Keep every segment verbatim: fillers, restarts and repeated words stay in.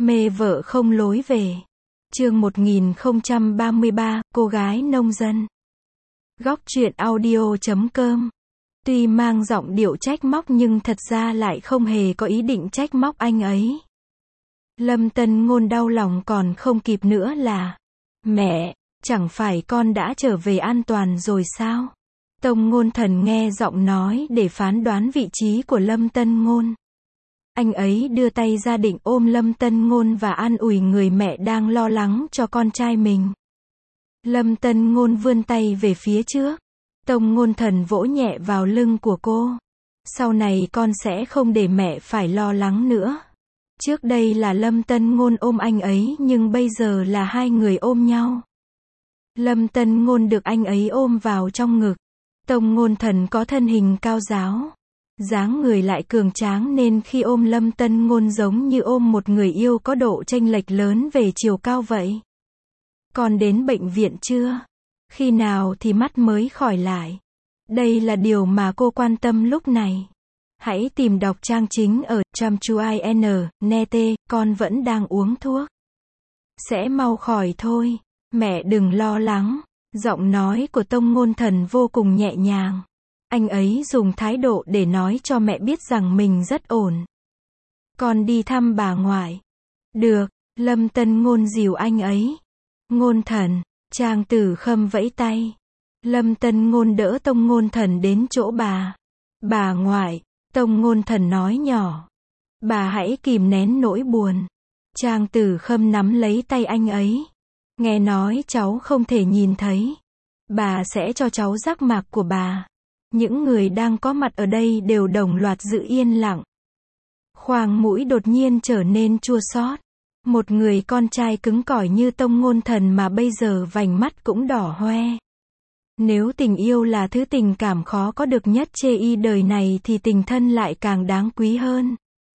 Mê vợ không lối về. Chương một nghìn không trăm ba mươi ba, cô gái nông dân. Góc truyện audio chấm com. Tuy mang giọng điệu trách móc nhưng thật ra lại không hề có ý định trách móc anh ấy. Lâm Tân Ngôn đau lòng còn không kịp nữa là, mẹ, chẳng phải con đã trở về an toàn rồi sao? Tông Ngôn Thần nghe giọng nói để phán đoán vị trí của Lâm Tân Ngôn. Anh ấy đưa tay ra định ôm Lâm Tân Ngôn và an ủi người mẹ đang lo lắng cho con trai mình. Lâm Tân Ngôn vươn tay về phía trước. Tông Ngôn Thần vỗ nhẹ vào lưng của cô. Sau này con sẽ không để mẹ phải lo lắng nữa. Trước đây là Lâm Tân Ngôn ôm anh ấy nhưng bây giờ là hai người ôm nhau. Lâm Tân Ngôn được anh ấy ôm vào trong ngực. Tông Ngôn Thần có thân hình cao ráo, dáng người lại cường tráng nên khi ôm Lâm Tân Ngôn giống như ôm một người yêu có độ chênh lệch lớn về chiều cao vậy. Con đến bệnh viện chưa? Khi nào thì mắt mới khỏi lại? Đây là điều mà cô quan tâm lúc này. Hãy tìm đọc trang chính ở Chăm.in, nete, con vẫn đang uống thuốc. Sẽ mau khỏi thôi. Mẹ đừng lo lắng. Giọng nói của Tông Ngôn Thần vô cùng nhẹ nhàng. Anh ấy dùng thái độ để nói cho mẹ biết rằng mình rất ổn. Con đi thăm bà ngoại. Được, Lâm Tân Ngôn dìu anh ấy. Ngôn Thần, Trang Tử Khâm vẫy tay. Lâm Tân Ngôn đỡ Tông Ngôn Thần đến chỗ bà. Bà ngoại, Tông Ngôn Thần nói nhỏ. Bà hãy kìm nén nỗi buồn. Trang Tử Khâm nắm lấy tay anh ấy. Nghe nói cháu không thể nhìn thấy. Bà sẽ cho cháu giác mạc của bà. Những người đang có mặt ở đây đều đồng loạt giữ yên lặng. Khoang mũi đột nhiên trở nên chua xót. Một người con trai cứng cỏi như Tông Ngôn Thần mà bây giờ vành mắt cũng đỏ hoe. Nếu tình yêu là thứ tình cảm khó có được nhất trên đời này thì tình thân lại càng đáng quý hơn.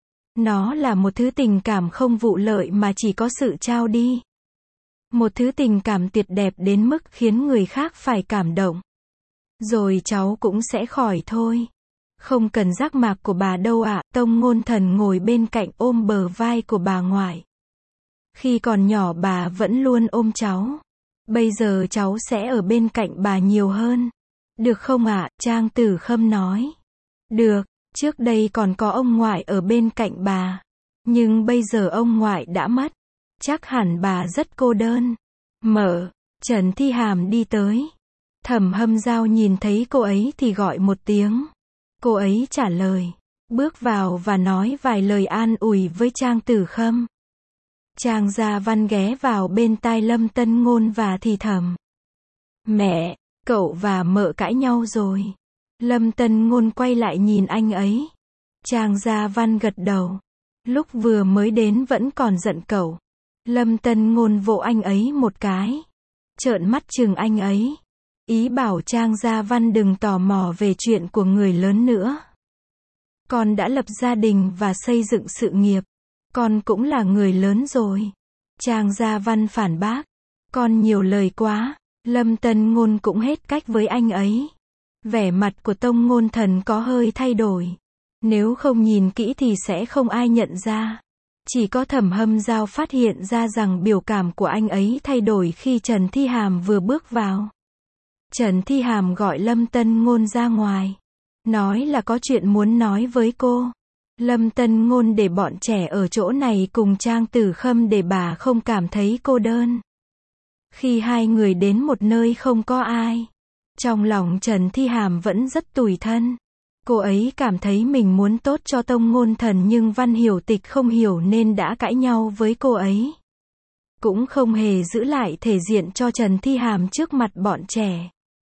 Nó là một thứ tình cảm không vụ lợi mà chỉ có sự trao đi. Một thứ tình cảm tuyệt đẹp đến mức khiến người khác phải cảm động. Rồi cháu cũng sẽ khỏi thôi. Không cần giác mạc của bà đâu ạ. À. Tông Ngôn Thần ngồi bên cạnh ôm bờ vai của bà ngoại. Khi còn nhỏ bà vẫn luôn ôm cháu. Bây giờ cháu sẽ ở bên cạnh bà nhiều hơn. Được không ạ? À? Trang Tử Khâm nói. Được, trước đây còn có ông ngoại ở bên cạnh bà. Nhưng bây giờ ông ngoại đã mất. Chắc hẳn bà rất cô đơn. Mở, Trần Thi Hàm đi tới. Thẩm Hâm Giao nhìn thấy cô ấy thì gọi một tiếng. Cô ấy trả lời. Bước vào và nói vài lời an ủi với Trang Tử Khâm. Trang Gia Văn ghé vào bên tai Lâm Tân Ngôn và thì thầm. Mẹ, cậu và mợ cãi nhau rồi. Lâm Tân Ngôn quay lại nhìn anh ấy. Trang Gia Văn gật đầu. Lúc vừa mới đến vẫn còn giận cậu. Lâm Tân Ngôn vỗ anh ấy một cái. Trợn mắt chừng anh ấy. Ý bảo Trang Gia Văn đừng tò mò về chuyện của người lớn nữa. Con đã lập gia đình và xây dựng sự nghiệp. Con cũng là người lớn rồi. Trang Gia Văn phản bác. Con nhiều lời quá. Lâm Tân Ngôn cũng hết cách với anh ấy. Vẻ mặt của Tông Ngôn Thần có hơi thay đổi. Nếu không nhìn kỹ thì sẽ không ai nhận ra. Chỉ có Thẩm Hâm Giao phát hiện ra rằng biểu cảm của anh ấy thay đổi khi Trần Thi Hàm vừa bước vào. Trần Thi Hàm gọi Lâm Tân Ngôn ra ngoài. Nói là có chuyện muốn nói với cô. Lâm Tân Ngôn để bọn trẻ ở chỗ này cùng Trang Tử Khâm để bà không cảm thấy cô đơn. Khi hai người đến một nơi không có ai. Trong lòng Trần Thi Hàm vẫn rất tủi thân. Cô ấy cảm thấy mình muốn tốt cho Tông Ngôn Thần nhưng Văn Hiểu Tịch không hiểu nên đã cãi nhau với cô ấy. Cũng không hề giữ lại thể diện cho Trần Thi Hàm trước mặt bọn trẻ.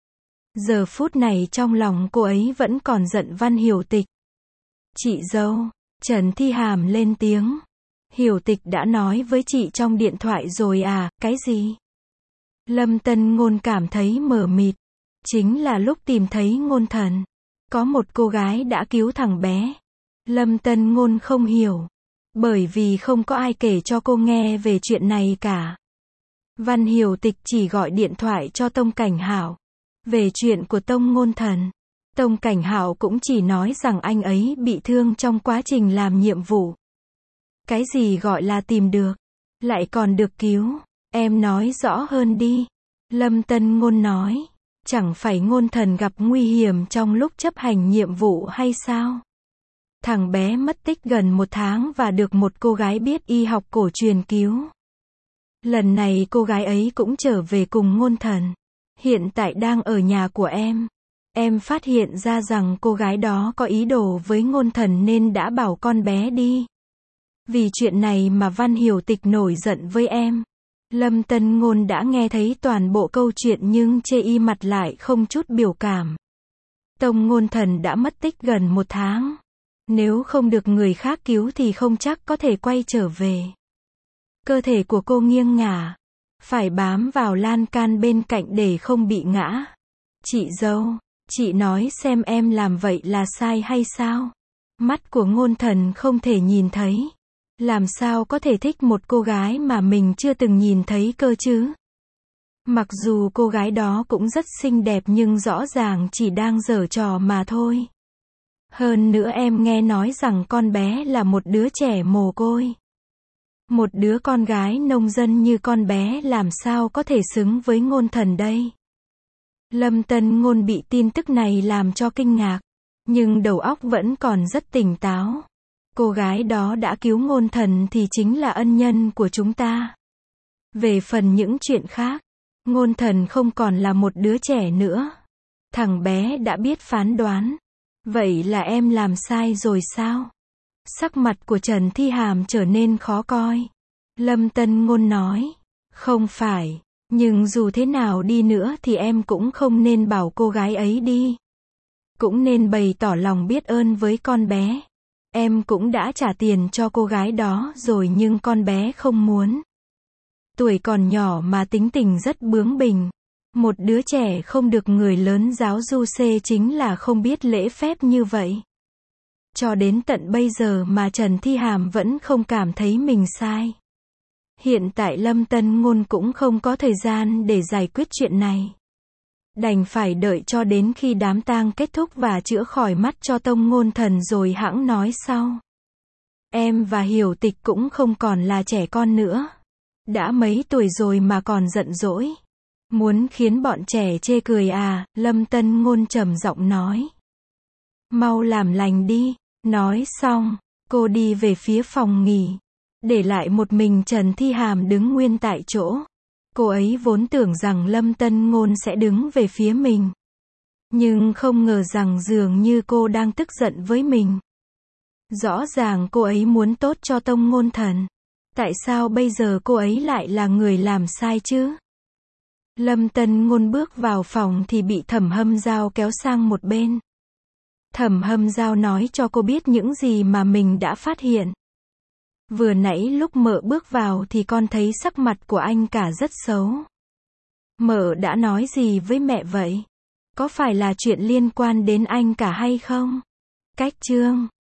Giờ phút này trong lòng cô ấy vẫn còn giận Văn Hiểu Tịch. Chị dâu, Trần Thi Hàm lên tiếng. Hiểu Tịch đã nói với chị trong điện thoại rồi à, cái gì? Lâm Tân Ngôn cảm thấy mờ mịt. Chính là lúc tìm thấy Ngôn Thần. Có một cô gái đã cứu thằng bé. Lâm Tân Ngôn không hiểu. Bởi vì không có ai kể cho cô nghe về chuyện này cả. Văn Hiểu Tịch chỉ gọi điện thoại cho Tông Cảnh Hạo. Về chuyện của Tông Ngôn Thần. Tông Cảnh Hạo cũng chỉ nói rằng anh ấy bị thương trong quá trình làm nhiệm vụ. Cái gì gọi là tìm được? Lại còn được cứu? Em nói rõ hơn đi. Lâm Tân Ngôn nói. Chẳng phải Ngôn Thần gặp nguy hiểm trong lúc chấp hành nhiệm vụ hay sao? Thằng bé mất tích gần một tháng và được một cô gái biết y học cổ truyền cứu. Lần này cô gái ấy cũng trở về cùng Ngôn Thần. Hiện tại đang ở nhà của em. Em phát hiện ra rằng cô gái đó có ý đồ với Ngôn Thần nên đã bảo con bé đi. Vì chuyện này mà Văn Hiểu Tịch nổi giận với em. Lâm Tân Ngôn đã nghe thấy toàn bộ câu chuyện nhưng chê y mặt lại không chút biểu cảm. Tông Ngôn Thần đã mất tích gần một tháng. Nếu không được người khác cứu thì không chắc có thể quay trở về. Cơ thể của cô nghiêng ngả. Phải bám vào lan can bên cạnh để không bị ngã. Chị dâu, chị nói xem em làm vậy là sai hay sao? Mắt của Ngôn Thần không thể nhìn thấy. Làm sao có thể thích một cô gái mà mình chưa từng nhìn thấy cơ chứ? Mặc dù cô gái đó cũng rất xinh đẹp nhưng rõ ràng chỉ đang giở trò mà thôi. Hơn nữa em nghe nói rằng con bé là một đứa trẻ mồ côi. Một đứa con gái nông dân như con bé làm sao có thể xứng với Ngôn Thần đây? Lâm Tân Ngôn bị tin tức này làm cho kinh ngạc. Nhưng đầu óc vẫn còn rất tỉnh táo. Cô gái đó đã cứu Ngôn Thần thì chính là ân nhân của chúng ta. Về phần những chuyện khác, Ngôn Thần không còn là một đứa trẻ nữa. Thằng bé đã biết phán đoán. Vậy là em làm sai rồi sao? Sắc mặt của Trần Thi Hàm trở nên khó coi. Lâm Tân Ngôn nói. Không phải. Nhưng dù thế nào đi nữa thì em cũng không nên bảo cô gái ấy đi. Cũng nên bày tỏ lòng biết ơn với con bé. Em cũng đã trả tiền cho cô gái đó rồi nhưng con bé không muốn. Tuổi còn nhỏ mà tính tình rất bướng bỉnh. Một đứa trẻ không được người lớn giáo du xê chính là không biết lễ phép như vậy. Cho đến tận bây giờ mà Trần Thi Hàm vẫn không cảm thấy mình sai. Hiện tại Lâm Tân Ngôn cũng không có thời gian để giải quyết chuyện này. Đành phải đợi cho đến khi đám tang kết thúc và chữa khỏi mắt cho Tông Ngôn Thần rồi hẵng nói sau. Em và Hiểu Tịch cũng không còn là trẻ con nữa. Đã mấy tuổi rồi mà còn giận dỗi. Muốn khiến bọn trẻ chê cười à? Lâm Tân Ngôn trầm giọng nói. Mau làm lành đi. Nói xong, cô đi về phía phòng nghỉ. Để lại một mình Trần Thi Hàm đứng nguyên tại chỗ. Cô ấy vốn tưởng rằng Lâm Tân Ngôn sẽ đứng về phía mình. Nhưng không ngờ rằng dường như cô đang tức giận với mình. Rõ ràng cô ấy muốn tốt cho Tông Ngôn Thần. Tại sao bây giờ cô ấy lại là người làm sai chứ? Lâm Tân Ngôn bước vào phòng thì bị Thẩm Hâm Giao kéo sang một bên. Thẩm Hâm Giao nói cho cô biết những gì mà mình đã phát hiện. Vừa nãy lúc Mợ bước vào thì con thấy sắc mặt của anh cả rất xấu. Mợ đã nói gì với mẹ vậy? Có phải là chuyện liên quan đến anh cả hay không? Cách chương